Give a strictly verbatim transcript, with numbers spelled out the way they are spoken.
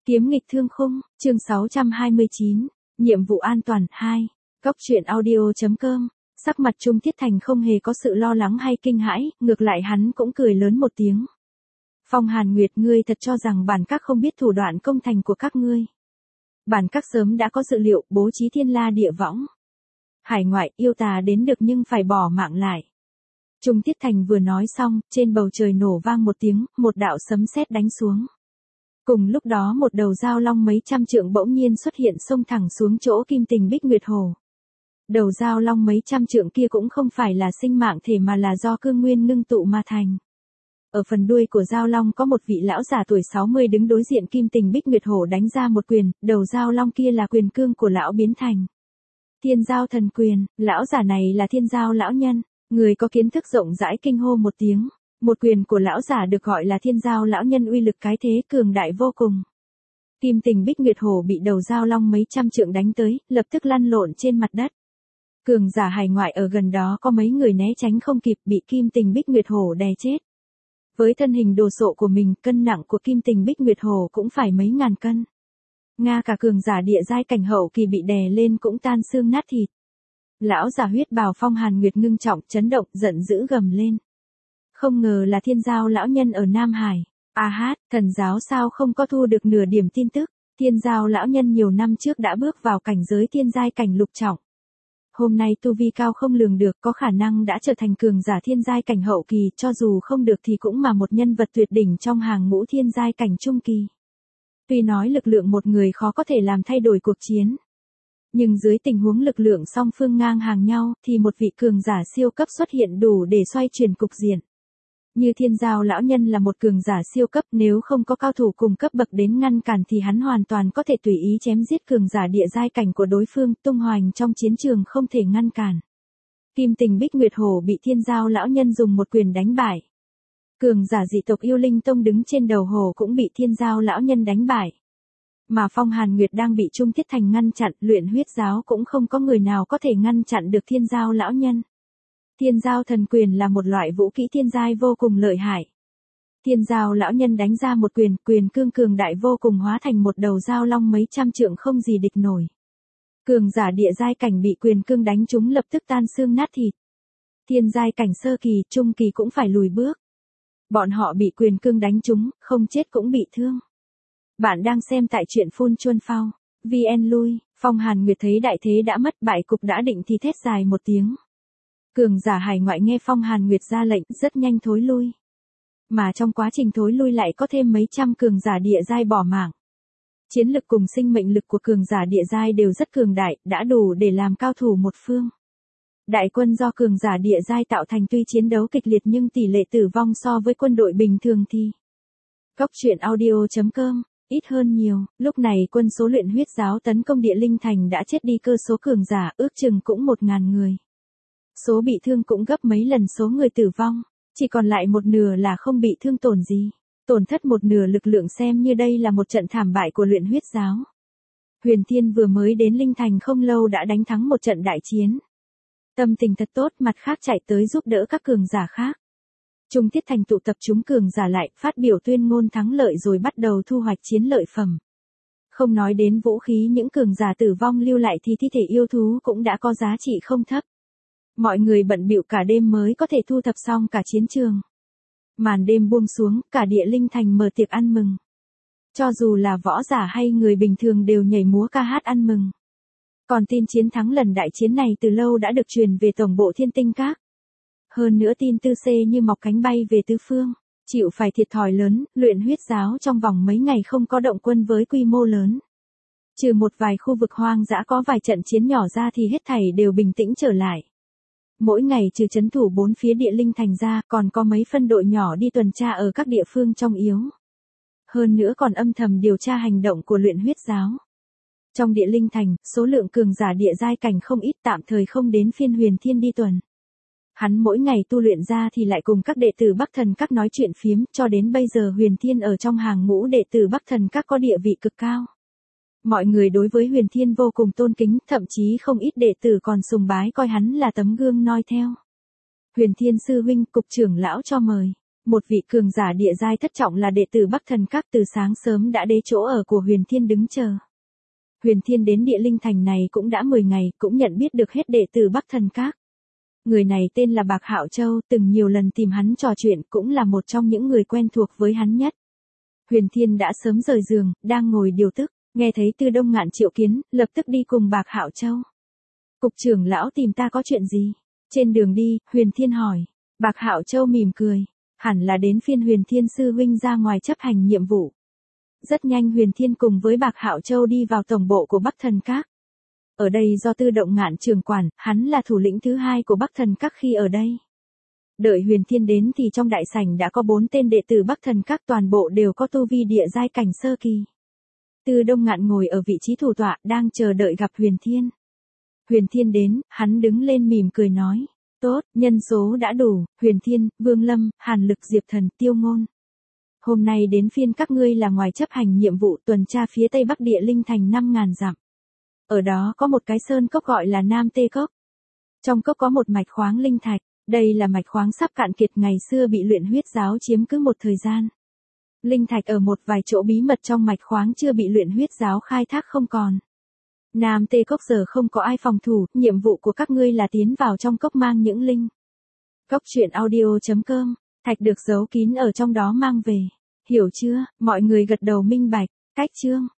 Kiếm nghịch thương khung, chương sáu trăm hai mươi chín, nhiệm vụ an toàn hai. Góc truyện audio.com. Sắc mặt Trung Thiết Thành không hề có sự lo lắng hay kinh hãi, ngược lại hắn cũng cười lớn một tiếng. Phong Hàn Nguyệt, ngươi thật cho rằng bản các không biết thủ đoạn công thành của các ngươi. Bản các sớm đã có dự liệu, bố trí thiên la địa võng. Hải ngoại yêu tà đến được nhưng phải bỏ mạng lại. Trung Thiết Thành vừa nói xong, trên bầu trời nổ vang một tiếng, một đạo sấm sét đánh xuống. Cùng lúc đó một đầu dao long mấy trăm trượng bỗng nhiên xuất hiện xông thẳng xuống chỗ Kim Tình Bích Nguyệt Hồ. Đầu dao long mấy trăm trượng kia cũng không phải là sinh mạng thể mà là do cương nguyên ngưng tụ mà thành. Ở phần đuôi của dao long có một vị lão giả tuổi sáu mươi đứng đối diện Kim Tình Bích Nguyệt Hồ đánh ra một quyền, đầu dao long kia là quyền cương của lão biến thành. Thiên Giao Thần Quyền, lão giả này là Thiên Giao lão nhân, người có kiến thức rộng rãi kinh hô một tiếng. Một quyền của lão giả được gọi là Thiên Giao lão nhân uy lực cái thế cường đại vô cùng. Kim Tình Bích Nguyệt Hồ bị đầu dao long mấy trăm trượng đánh tới, lập tức lăn lộn trên mặt đất. Cường giả hải ngoại ở gần đó có mấy người né tránh không kịp, bị Kim Tình Bích Nguyệt Hồ đè chết. Với thân hình đồ sộ của mình, cân nặng của Kim Tình Bích Nguyệt Hồ cũng phải mấy ngàn cân. Nga cả cường giả địa giai cảnh hậu kỳ bị đè lên cũng tan xương nát thịt. Lão giả huyết bào Phong Hàn Nguyệt ngưng trọng, chấn động, giận dữ gầm lên. Không ngờ là Thiên Giao lão nhân ở Nam Hải. A hát, thần giáo sao không có thu được nửa điểm tin tức. Thiên Giao lão nhân nhiều năm trước đã bước vào cảnh giới thiên giai cảnh lục trọng. Hôm nay tu vi cao không lường được, có khả năng đã trở thành cường giả thiên giai cảnh hậu kỳ, cho dù không được thì cũng mà một nhân vật tuyệt đỉnh trong hàng ngũ thiên giai cảnh trung kỳ. Tuy nói lực lượng một người khó có thể làm thay đổi cuộc chiến. Nhưng dưới tình huống lực lượng song phương ngang hàng nhau, thì một vị cường giả siêu cấp xuất hiện đủ để xoay chuyển cục diện. Như Thiên Giao lão nhân là một cường giả siêu cấp, nếu không có cao thủ cùng cấp bậc đến ngăn cản thì hắn hoàn toàn có thể tùy ý chém giết cường giả địa giai cảnh của đối phương, tung hoành trong chiến trường không thể ngăn cản. Kim Tình Bích Nguyệt Hồ bị Thiên Giao lão nhân dùng một quyền đánh bại. Cường giả dị tộc Yêu Linh Tông đứng trên đầu hồ cũng bị Thiên Giao lão nhân đánh bại. Mà Phong Hàn Nguyệt đang bị Trung Thiết Thành ngăn chặn, luyện huyết giáo cũng không có người nào có thể ngăn chặn được Thiên Giao lão nhân. Thiên Giao Thần Quyền là một loại vũ kỹ thiên giai vô cùng lợi hại. Thiên Giao lão nhân đánh ra một quyền, quyền cương cường đại vô cùng hóa thành một đầu dao long mấy trăm trượng không gì địch nổi. Cường giả địa giai cảnh bị quyền cương đánh trúng lập tức tan xương nát thịt. Thiên giai cảnh sơ kỳ, trung kỳ cũng phải lùi bước. Bọn họ bị quyền cương đánh trúng, không chết cũng bị thương. Bạn đang xem tại truyện Phun Chuân Phao. vê en lui, Phong Hàn Nguyệt thấy đại thế đã mất, bại cục đã định thì thét dài một tiếng. Cường giả hải ngoại nghe Phong Hàn Nguyệt ra lệnh rất nhanh thối lui. Mà trong quá trình thối lui lại có thêm mấy trăm cường giả địa giai bỏ mạng. Chiến lực cùng sinh mệnh lực của cường giả địa giai đều rất cường đại, đã đủ để làm cao thủ một phương. Đại quân do cường giả địa giai tạo thành tuy chiến đấu kịch liệt nhưng tỷ lệ tử vong so với quân đội bình thường thì. Góc truyện audio.com, ít hơn nhiều, lúc này quân số luyện huyết giáo tấn công địa linh thành đã chết đi cơ số cường giả ước chừng cũng một ngàn người. Số bị thương cũng gấp mấy lần số người tử vong, chỉ còn lại một nửa là không bị thương tổn gì. Tổn thất một nửa lực lượng xem như đây là một trận thảm bại của luyện huyết giáo. Huyền Thiên vừa mới đến Linh Thành không lâu đã đánh thắng một trận đại chiến. Tâm tình thật tốt, mặt khác chạy tới giúp đỡ các cường giả khác. Trung Thiết Thành tụ tập chúng cường giả lại, phát biểu tuyên ngôn thắng lợi rồi bắt đầu thu hoạch chiến lợi phẩm. Không nói đến vũ khí những cường giả tử vong lưu lại thì thi thể yêu thú cũng đã có giá trị không thấp. Mọi người bận bịu cả đêm mới có thể thu thập xong cả chiến trường. Màn đêm buông xuống, cả địa linh thành mở tiệc ăn mừng. Cho dù là võ giả hay người bình thường đều nhảy múa ca hát ăn mừng. Còn tin chiến thắng lần đại chiến này từ lâu đã được truyền về tổng bộ Thiên Tinh Các. Hơn nữa tin tư xê như mọc cánh bay về tứ phương, chịu phải thiệt thòi lớn, luyện huyết giáo trong vòng mấy ngày không có động quân với quy mô lớn. Trừ một vài khu vực hoang dã có vài trận chiến nhỏ ra thì hết thảy đều bình tĩnh trở lại. Mỗi ngày trừ trấn thủ bốn phía địa linh thành ra, còn có mấy phân đội nhỏ đi tuần tra ở các địa phương trong yếu. Hơn nữa còn âm thầm điều tra hành động của luyện huyết giáo. Trong địa linh thành, số lượng cường giả địa giai cảnh không ít, tạm thời không đến phiên Huyền Thiên đi tuần. Hắn mỗi ngày tu luyện ra thì lại cùng các đệ tử Bắc Thần Các nói chuyện phiếm, cho đến bây giờ Huyền Thiên ở trong hàng ngũ đệ tử Bắc Thần Các có địa vị cực cao. Mọi người đối với Huyền Thiên vô cùng tôn kính, thậm chí không ít đệ tử còn sùng bái coi hắn là tấm gương noi theo. Huyền Thiên sư huynh, cục trưởng lão cho mời. Một vị cường giả địa giai thất trọng là đệ tử Bắc Thần Các từ sáng sớm đã đến chỗ ở của Huyền Thiên đứng chờ. Huyền Thiên đến địa linh thành này cũng đã mười ngày, cũng nhận biết được hết đệ tử Bắc Thần Các. Người này tên là Bạc Hạo Châu, từng nhiều lần tìm hắn trò chuyện, cũng là một trong những người quen thuộc với hắn nhất. Huyền Thiên đã sớm rời giường, đang ngồi điều tức, nghe thấy Tư Đông Ngạn triệu kiến, lập tức đi cùng Bạc Hạo Châu. Cục trưởng lão tìm ta có chuyện gì? Trên đường đi, Huyền Thiên hỏi. Bạc Hạo Châu mỉm cười. Hẳn là đến phiên Huyền Thiên sư huynh ra ngoài chấp hành nhiệm vụ. Rất nhanh Huyền Thiên cùng với Bạc Hạo Châu đi vào tổng bộ của Bắc Thần Các. Ở đây do Tư Động Ngạn trưởng quản, hắn là thủ lĩnh thứ hai của Bắc Thần Các khi ở đây. Đợi Huyền Thiên đến thì trong đại sảnh đã có bốn tên đệ tử Bắc Thần Các, toàn bộ đều có tu vi địa giai cảnh sơ kỳ. Tư Đông Ngạn ngồi ở vị trí thủ tọa, đang chờ đợi gặp Huyền Thiên. Huyền Thiên đến, hắn đứng lên mỉm cười nói. Tốt, nhân số đã đủ, Huyền Thiên, Vương Lâm, Hàn Lực, Diệp Thần, Tiêu Ngôn. Hôm nay đến phiên các ngươi là ngoài chấp hành nhiệm vụ tuần tra phía tây bắc địa linh thành năm ngàn dặm. Ở đó có một cái sơn cốc gọi là Nam Tê Cốc. Trong cốc có một mạch khoáng linh thạch, đây là mạch khoáng sắp cạn kiệt, ngày xưa bị luyện huyết giáo chiếm cứ một thời gian. Linh thạch ở một vài chỗ bí mật trong mạch khoáng chưa bị luyện huyết giáo khai thác không còn. Nam Tê Cốc giờ không có ai phòng thủ, nhiệm vụ của các ngươi là tiến vào trong cốc mang những linh. Cốc truyện audio chấm com, thạch được giấu kín ở trong đó mang về. Hiểu chưa? Mọi người gật đầu minh bạch. Cách chương